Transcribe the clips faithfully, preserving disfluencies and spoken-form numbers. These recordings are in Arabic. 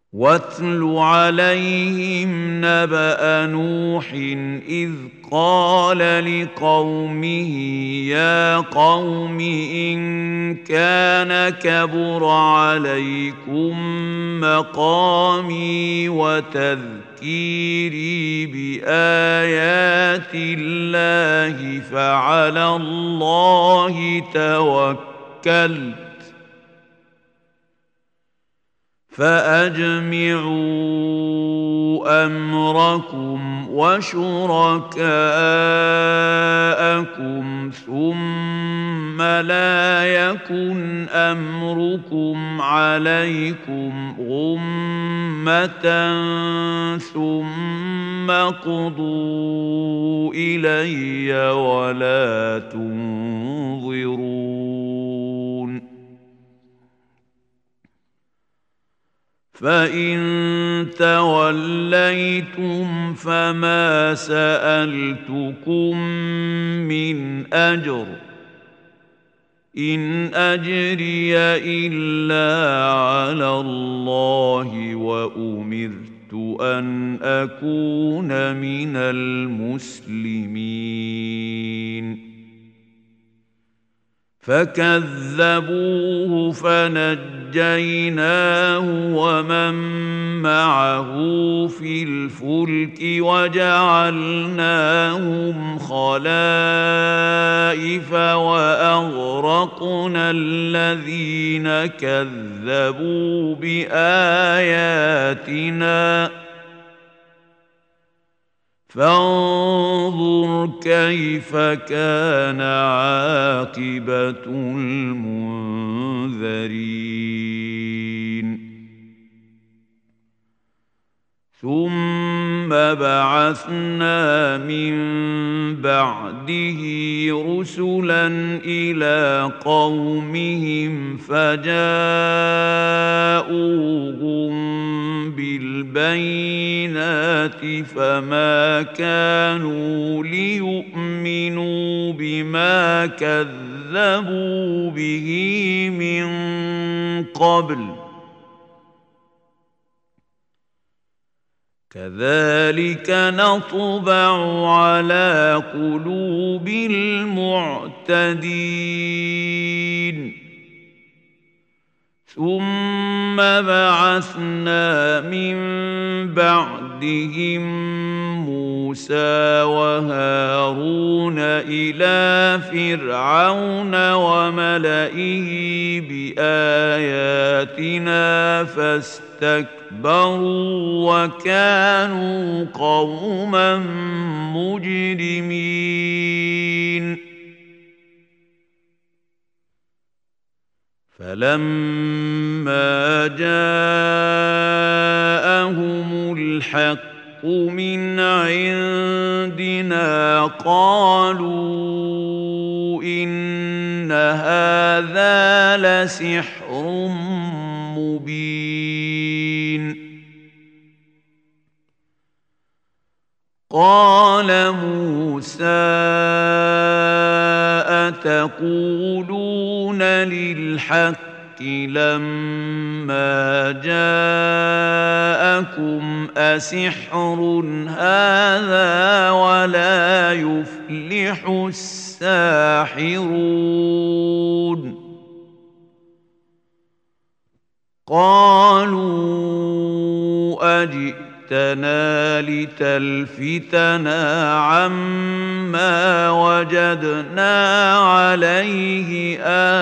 واتل عليهم نبأ نوح إذ قال لقومه يا قوم إن كان كبر عليكم مقامي وتذكيري بآيات الله فعلى الله توكلت فأجمعوا أمركم وشركاءكم ثم لا يكن أمركم عليكم غمة ثم اقضوا إلي ولا تنظرون فإن توليتم فما سألتكم من أجر إن أجري إلا على الله وأمرت أن أكون من المسلمين فكذبوه فنجيناه ومن معه في الفلك وجعلناهم خلائف وأغرقنا الذين كذبوا بآياتنا فانظر كيف كان عاقبة المنذرين ثم بعثنا من بعده رسلا إلى قومهم فجاءوهم بالبينات فما كانوا ليؤمنوا بما كذبوا به من قبل كذلك نطبع على قلوب المعتدين ثم بعثنا من بعدهم موسى وهارون إلى فرعون وملئه بآياتنا فاستكبروا وكانوا قوما مجرمين فلما جاءهم الحق من عندنا قالوا إن هذا لسحر مبين قال موسى أتقولون للحق لما جاءكم أسحر هذا ولا يفلح الساحرون قالوا أجئ جئتنا لتلفتنا عما وجدنا عليه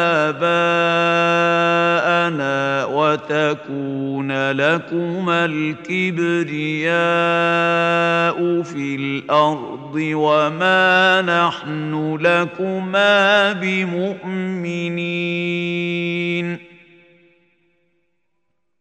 آباءنا وتكون لكما الكبرياء في الأرض وما نحن لكما بمؤمنين